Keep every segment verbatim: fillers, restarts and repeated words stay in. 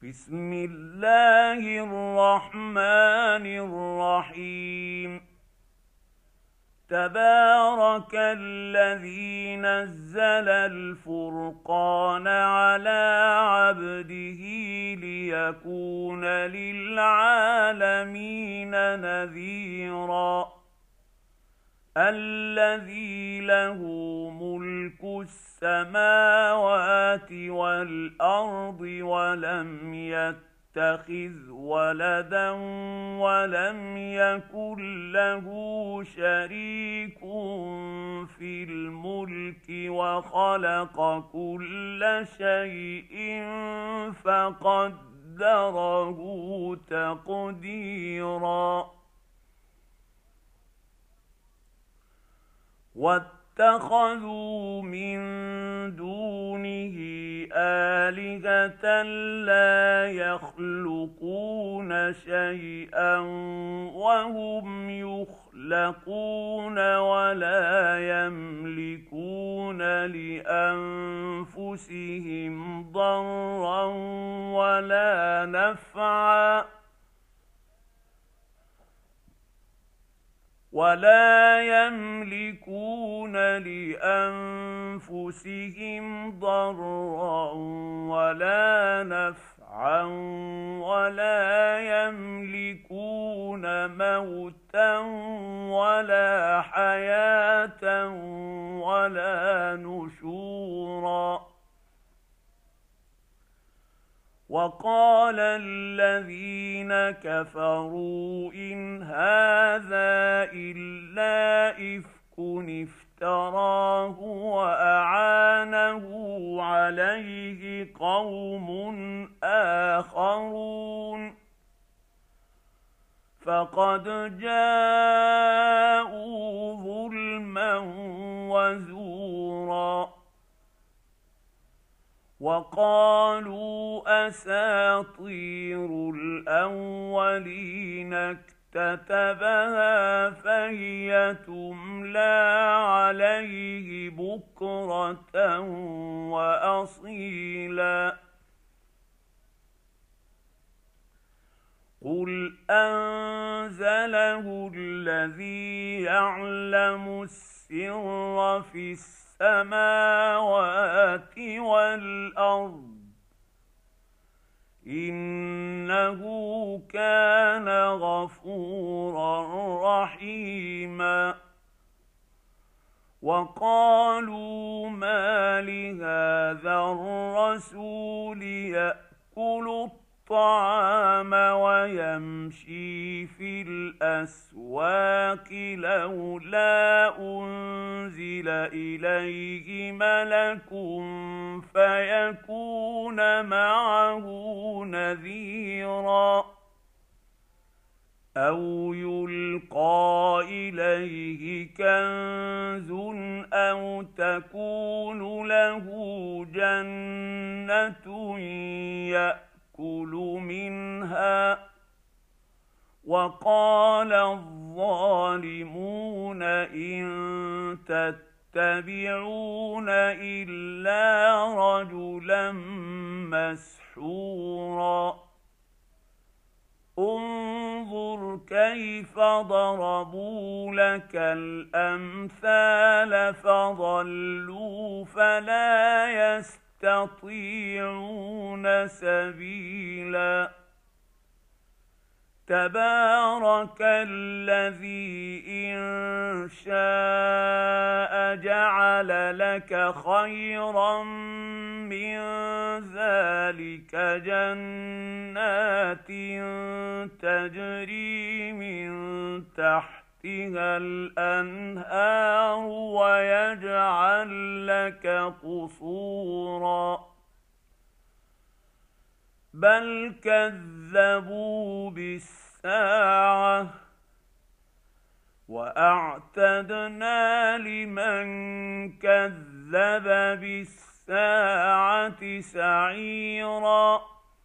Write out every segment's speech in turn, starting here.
بسم الله الرحمن الرحيم. تبارك الذي نزل الفرقان على عبده ليكون للعالمين نذيرا. الذي له ملك السماوات والأرض ولم يتخذ ولدا ولم يكن له شريك في الملك وخلق كل شيء فقدره تقديرا. واتخذوا من دونه آلهة لا يخلقون شيئا وهم يخلقون ولا يملكون لأنفسهم ضرا ولا نفعا ولا يملكون لأنفسهم ضرا ولا نفعا ولا يملكون موتا ولا حياة ولا نشورا. وقال الذين كفروا إن هذا إلا إفك افتراه وأعانه عليه قوم آخرون فقد جاءوا ظلما وزورا. وقالوا أساطير الأولين اكتتبها فهي تملى عليه بكرة وأصيلا. قل أنزله الذي يعلم السر في السماء السماوات والأرض إنه كان غفورا رحيما. وقالوا ما لهذا الرسول يأكل الطعام ويمشي في الأسواق لولا أنزل إليه ملك فيكون معه نذيرا أو يلقى إليه كنز أو تكون له جنة يأكل كُلُوا منها. وقال الظالمون إن تتبعون إلا رجلا مسحورا. انظر كيف ضربوا لك الأمثال فضلوا فلا يستطيعون يستطيعون سبيلا. تبارك الذي إن شاء جعل لك خيرا من ذلك جنات تجري من تحت الأنهار ويجعل لك قصورا. بل كذبوا بالساعة وأعتدنا لمن كذب بالساعة سعيرا.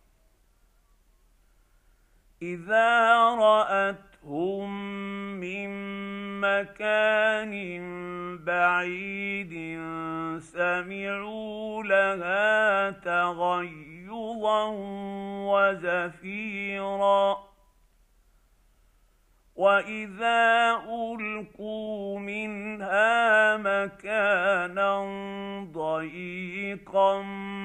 إذا رأتهم من مكان بعيد سمعوا لها تغيظا وزفيرا وإذا ألقوا منها مكانا ضيقا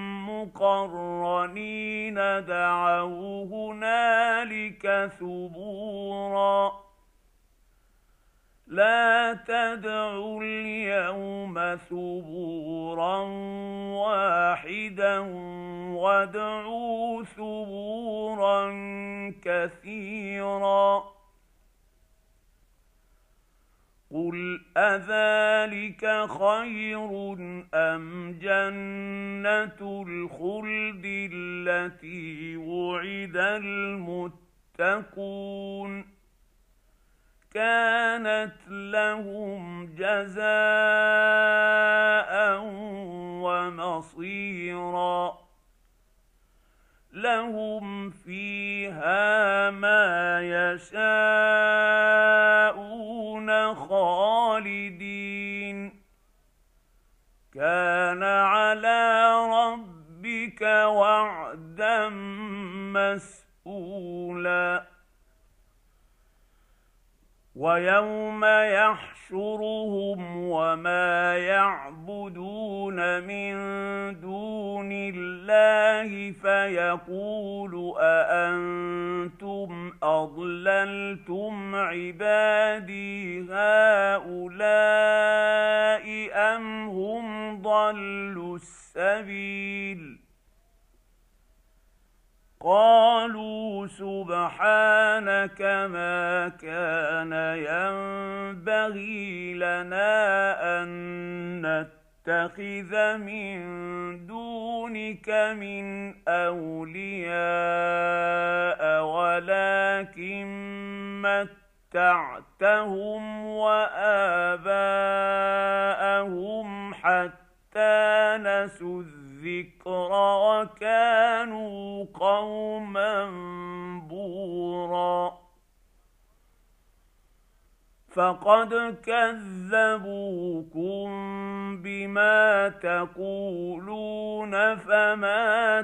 مقرنين دعوا هنالك ثبورا لا تدعوا اليوم ثبورا واحدا وادعوا ثبورا كثيرا قل أذلك خير أم جنة الخلد التي وعد المتقون كانت لهم جزاء ومصيرا لهم فيها ما يشاءون خالدين كان على ربك وعدا مسئولا ويوم يحشرهم وما يعبدون من دون الله فيقول أأنتم أضللتم عبادي هؤلاء أم هم ضلوا السبيل قالوا سبحانك ما كان ينبغي لنا أن نتخذ من دونك من أولياء ولكن متعتهم وآباءهم حتى نسوا الذكر وكانوا قوما بورا فقد كذبوكم بما تقولون فما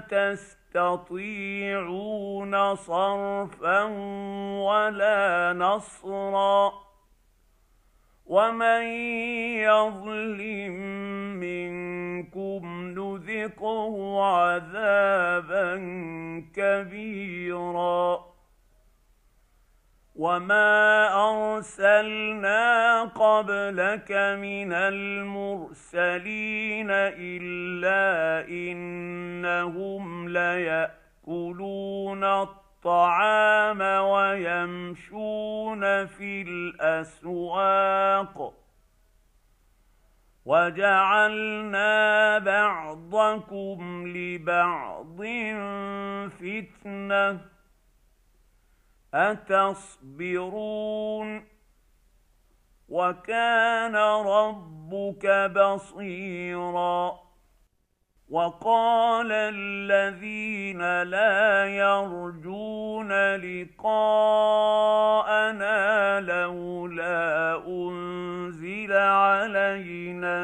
تستطيعون صرفا ولا نصرا ومن يظلم منكم نذقه عذابا كبيرا وما أرسلنا قبلك من المرسلين إلا إنهم ليأكلون الطعام ويمشون في الأسواق وجعلنا بعضكم لبعض فتنة أتصبرون وكان ربك بصيرا وقال الذين لا يرجون لقاءنا لولا أنزل علينا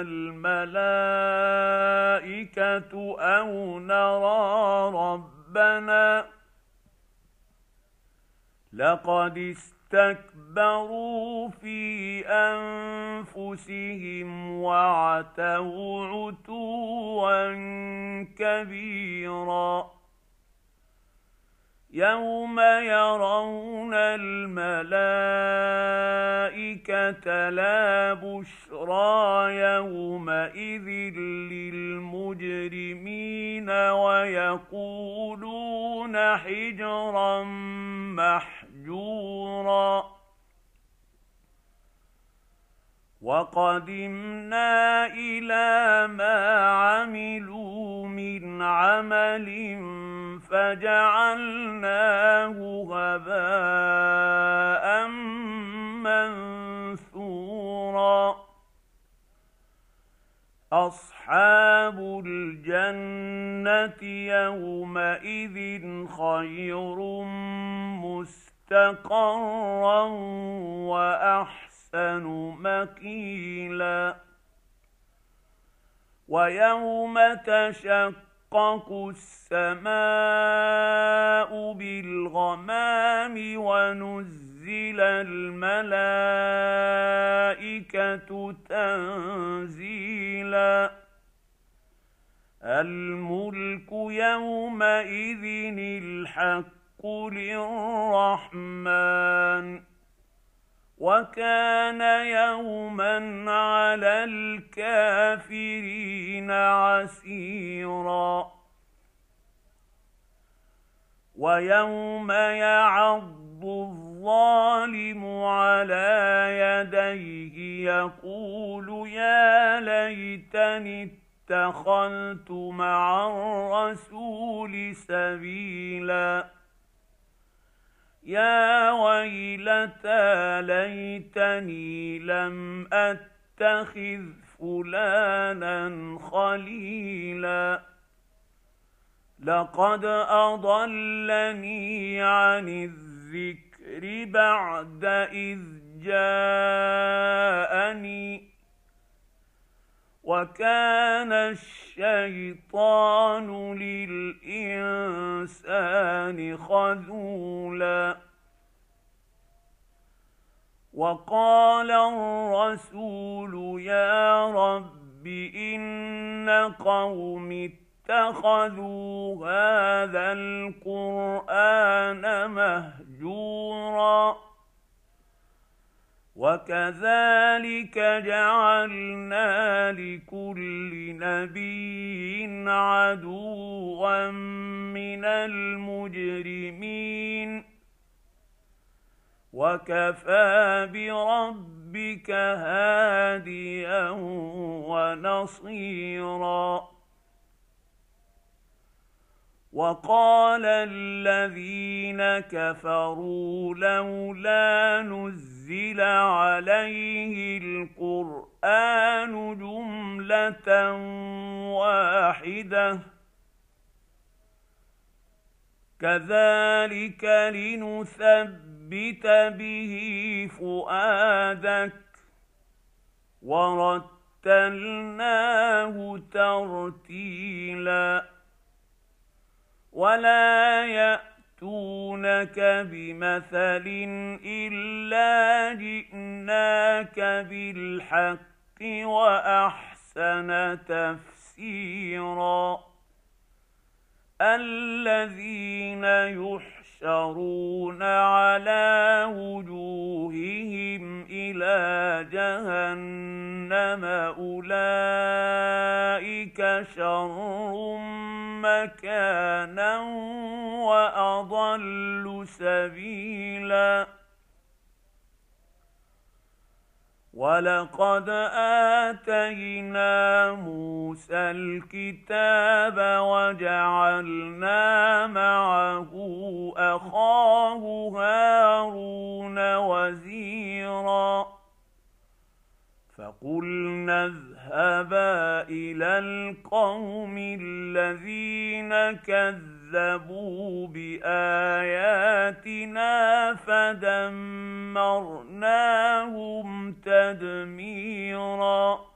الملائكة أو نرى ربنا لقد استكبروا في أنفسهم وعتوا عتوا كبيرا يوم يرون الملائكة لا بشرى يومئذ للمجرمين ويقولون حجرا محجورا وقدمنا إلى ما عملوا من عمل فجعلناه هباء منثورا أصحاب الجنة يومئذ خير مستقرا وأحسن مقيلا ويوم تشقق السماء الْمَلَائِكَةُ تَنزِيلًا الْمُلْكُ يَوْمَئِذٍ الْحَقُّ لِلرَّحْمَنِ وَكَانَ يَوْمًا عَلَى الْكَافِرِينَ عَسِيرًا وَيَوْمَ يَعَضُّ الظَّالِمُ عَلَى يَدَيْهِ يَقُولُ يَا لَيْتَنِي اتَّخَذْتُ مَعَ الرَّسُولِ سَبِيلًا يَا وَيْلَتَىٰ لَيْتَنِي لَمْ أَتَّخِذْ فُلَانًا خَلِيلًا لَقَدْ أَضَلَّنِي عَنِ الذِّكْرِ بَعْدَ إِذْ جَاءَنِي وَكَانَ الشَّيْطَانُ لِلْإِنسَانِ خَذُولًا وَقَالَ الرَّسُولُ يَا رَبِّ إِنَّ قَوْمِي اتَّخَذُوا هَٰذَا الْقُرْآنَ مَهْجُورًا وَكَذَٰلِكَ جَعَلْنَا لِكُلِّ نَبِيٍّ عَدُوًّا مِّنَ الْمُجْرِمِينَ وَكَفَىٰ بِرَبِّكَ هَادِيًا وَنَصِيرًا وَقَالَ الَّذِينَ كَفَرُوا لَوْلَا نُزِّلَ عَلَيْهِ الْقُرْآنُ جُمْلَةً وَاحِدَةً كَذَٰلِكَ لِنُثَبِّتَ بِهِ فُؤَادَكَ وَرَتَّلْنَاهُ تَرْتِيلًا وَلَا يَأْتُونَكَ بِمَثَلٍ إِلَّا جِئْنَاكَ بِالْحَقِّ وَأَحْسَنَ تَفْسِيرًا الَّذِينَ يُحْشَرُونَ عَلَىٰ وُجُوهِهِمْ إِلَىٰ جَهَنَّمَ أُولَٰئِكَ شَرٌّ مَّكَانًا وَأَضَلُّ سَبِيلًا وَلَقَدْ آتَيْنَا مُوسَى الْكِتَابَ وَجَعَلْنَا مَعَهُ أَخَاهُ هَارُونَ وَزِيرًا فَقُلْنَا اذْهَبَا إِلَى الْقَوْمِ الَّذِينَ كَذَّبُوا بِآيَاتِنَا فَدَمَّرْنَاهُمْ تَدْمِيرًا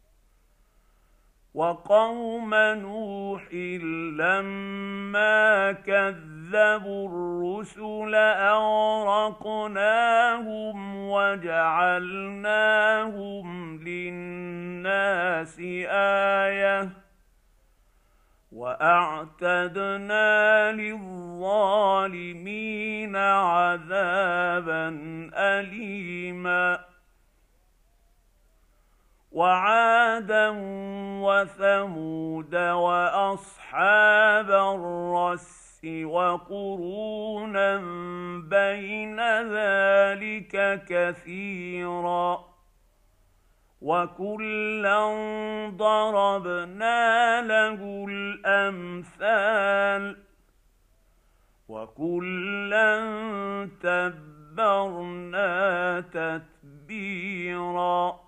وَقَوْمَ نُوحٍ لَّمَّا كَذَّبُوا الرُّسُلَ أَغْرَقْنَاهُمْ وَجَعَلْنَاهُمْ لِلنَّاسِ آيَةً وَأَعْتَدْنَا لِلظَّالِمِينَ عَذَابًا أَلِيمًا وَعَادًا وَثَمُودَ وَأَصْحَابَ الرَّسِّ وَقُرُونًا بَيْنَ ذَلِكَ كَثِيرًا وَكُلًّا ضَرَبْنَا لَهُ الْأَمْثَالَ وَكُلًّا تَبَّرْنَا تَتْبِيرًا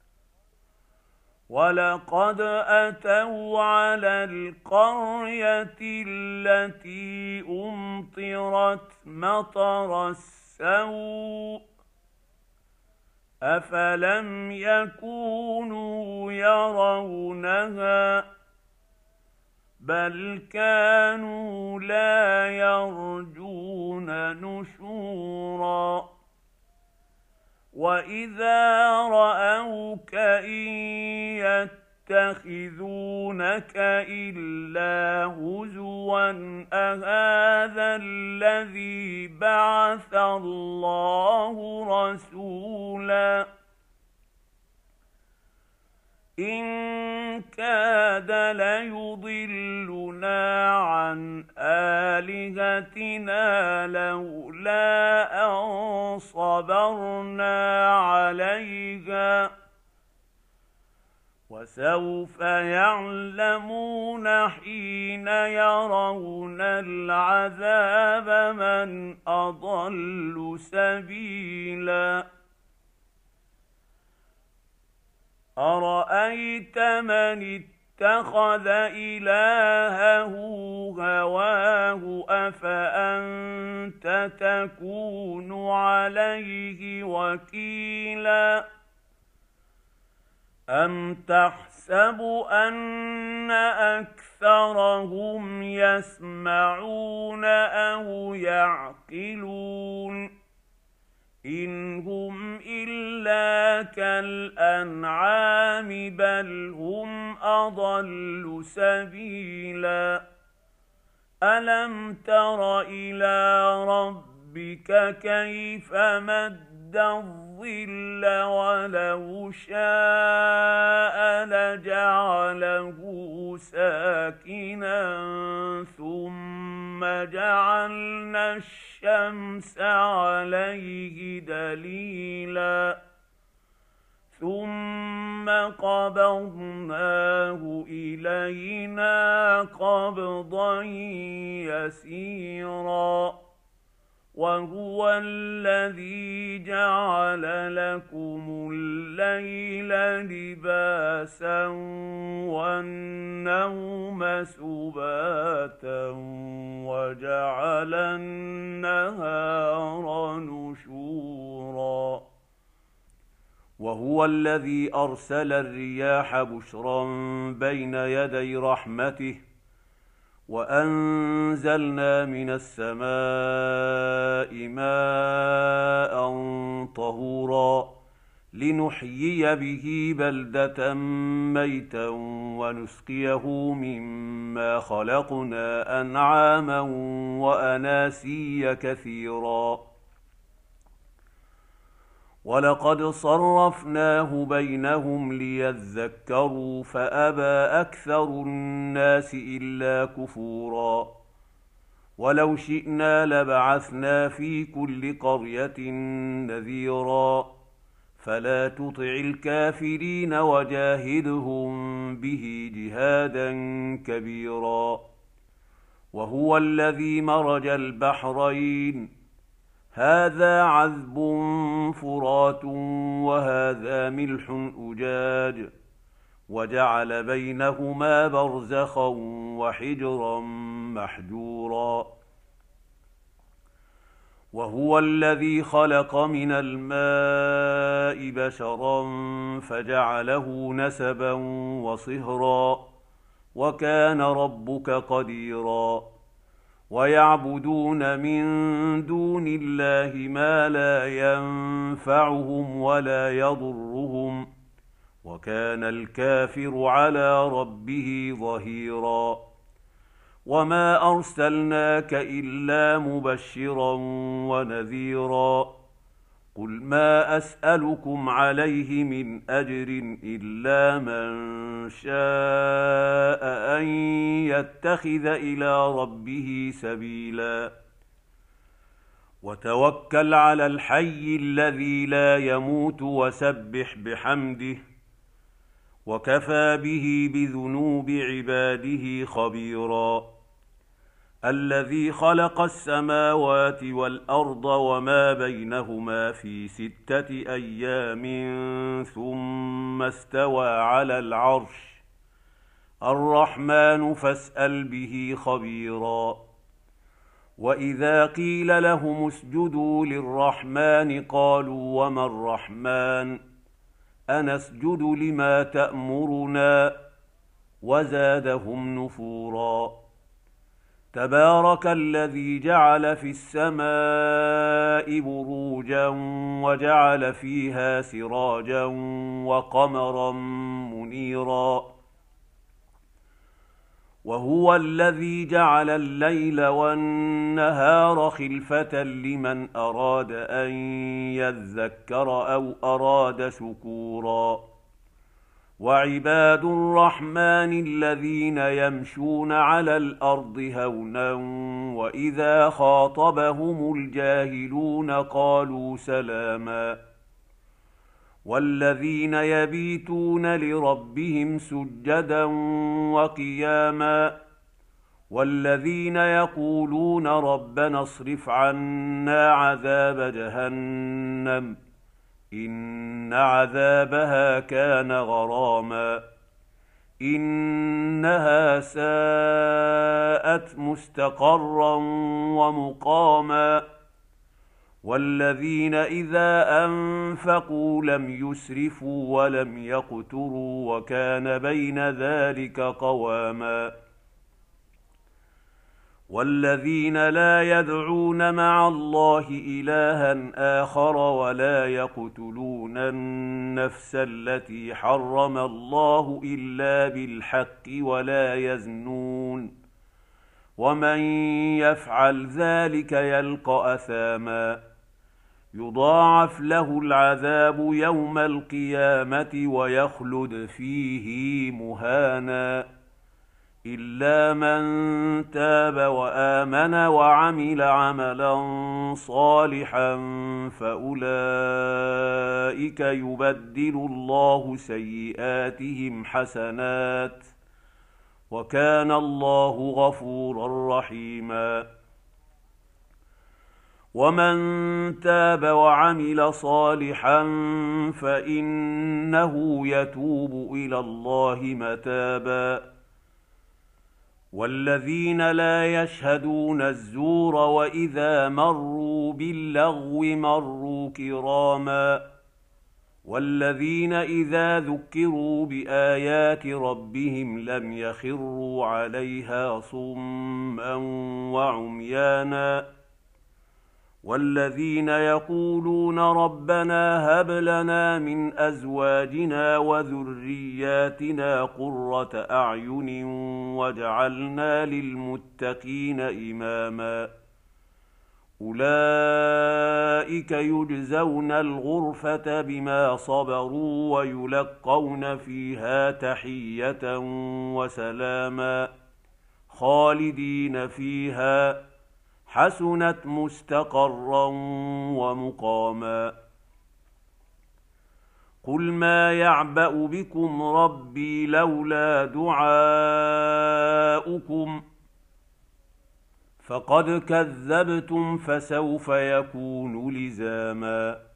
وَلَقَدْ أَتَوْا عَلَى الْقَرْيَةِ الَّتِي أُمْطِرَتْ مَطَرَ السَّوْءِ أَفَلَمْ يَكُونُوا يَرَوْنَهَا بَلْ كَانُوا لَا يَرْجُونَ نُشُورًا وإذا رأوك إن يتخذونك إلا هزوا أهذا الذي بعث الله رسولا إن كاد ليضلنا عن آلهتنا لولا أن صبرنا عليها وسوف يعلمون حين يرون العذاب من أضل سبيلا أرأيت من اتخذ إلهه هواه أفأنت تكون عليه وكيلا أم تحسب أن أكثرهم يسمعون أو يعقلون إن هم إلا كالأنعام بل هم أضل سبيلا ألم تر إلى ربك كيف مد الظل ولو شاء لجعله ساكنا ثم جعلنا الشمس عليه دليلا ثم قبضناه إلينا قبضا يسيرا وهو الذي جعل لكم الليل لباسا والنوم سباتا وجعل النهار نشورا وهو الذي أرسل الرياح بشرا بين يدي رحمته وأنزلنا من السماء ماء طهورا لنحيي به بلدة ميتا ونسقيه مما خلقنا أنعاما وأناسيا كثيرا ولقد صرفناه بينهم ليذكروا فأبى أكثر الناس إلا كفورا ولو شئنا لبعثنا في كل قرية نذيرا فلا تطع الكافرين وجاهدهم به جهادا كبيرا وهو الذي مرج البحرين هذا عذب فرات وهذا ملح أجاج وجعل بينهما برزخا وحجرا محجورا وهو الذي خلق من الماء بشرا فجعله نسبا وصهرا وكان ربك قديرا ويعبدون من دون الله ما لا ينفعهم ولا يضرهم وكان الكافر على ربه ظهيرا وما أرسلناك إلا مبشرا ونذيرا قل ما أسألكم عليه من أجر إلا من شاء أن يتخذ إلى ربه سبيلا وتوكل على الحي الذي لا يموت وسبح بحمده وكفى به بذنوب عباده خبيرا الذي خلق السماوات والأرض وما بينهما في ستة أيام ثم استوى على العرش الرحمن فاسأل به خبيرا وإذا قيل لهم اسجدوا للرحمن قالوا وما الرحمن أنسجد لما تأمرنا وزادهم نفورا تبارك الذي جعل في السماء بروجا وجعل فيها سراجا وقمرا منيرا وهو الذي جعل الليل والنهار خلفة لمن أراد أن يذكر أو أراد شكورا وعباد الرحمن الذين يمشون على الأرض هونا وإذا خاطبهم الجاهلون قالوا سلاما والذين يبيتون لربهم سجدا وقياما والذين يقولون ربنا اصرف عنا عذاب جهنم إن عذابها كان غراما إنها ساءت مستقرا ومقاما والذين إذا أنفقوا لم يسرفوا ولم يقتروا وكان بين ذلك قواما والذين لا يدعون مع الله إلها آخر ولا يقتلون النفس التي حرم الله إلا بالحق ولا يزنون ومن يفعل ذلك يلقى أثاما يضاعف له العذاب يوم القيامة ويخلد فيه مهانا إلا من تاب وآمن وعمل عملا صالحا فأولئك يبدل الله سيئاتهم حسنات وكان الله غفورا رحيما ومن تاب وعمل صالحا فإنه يتوب إلى الله متابا والذين لا يشهدون الزور وإذا مروا باللغو مروا كراما والذين إذا ذكروا بآيات ربهم لم يخروا عليها صما وعميانا والذين يقولون ربنا هب لنا من أزواجنا وذرياتنا قرة أعين واجعلنا للمتقين إماما أولئك يجزون الغرفة بما صبروا ويلقون فيها تحية وسلاما خالدين فيها حسنت مستقرا ومقاما قل ما يعبأ بكم ربي لولا دعاؤكم فقد كذبتم فسوف يكون لزاما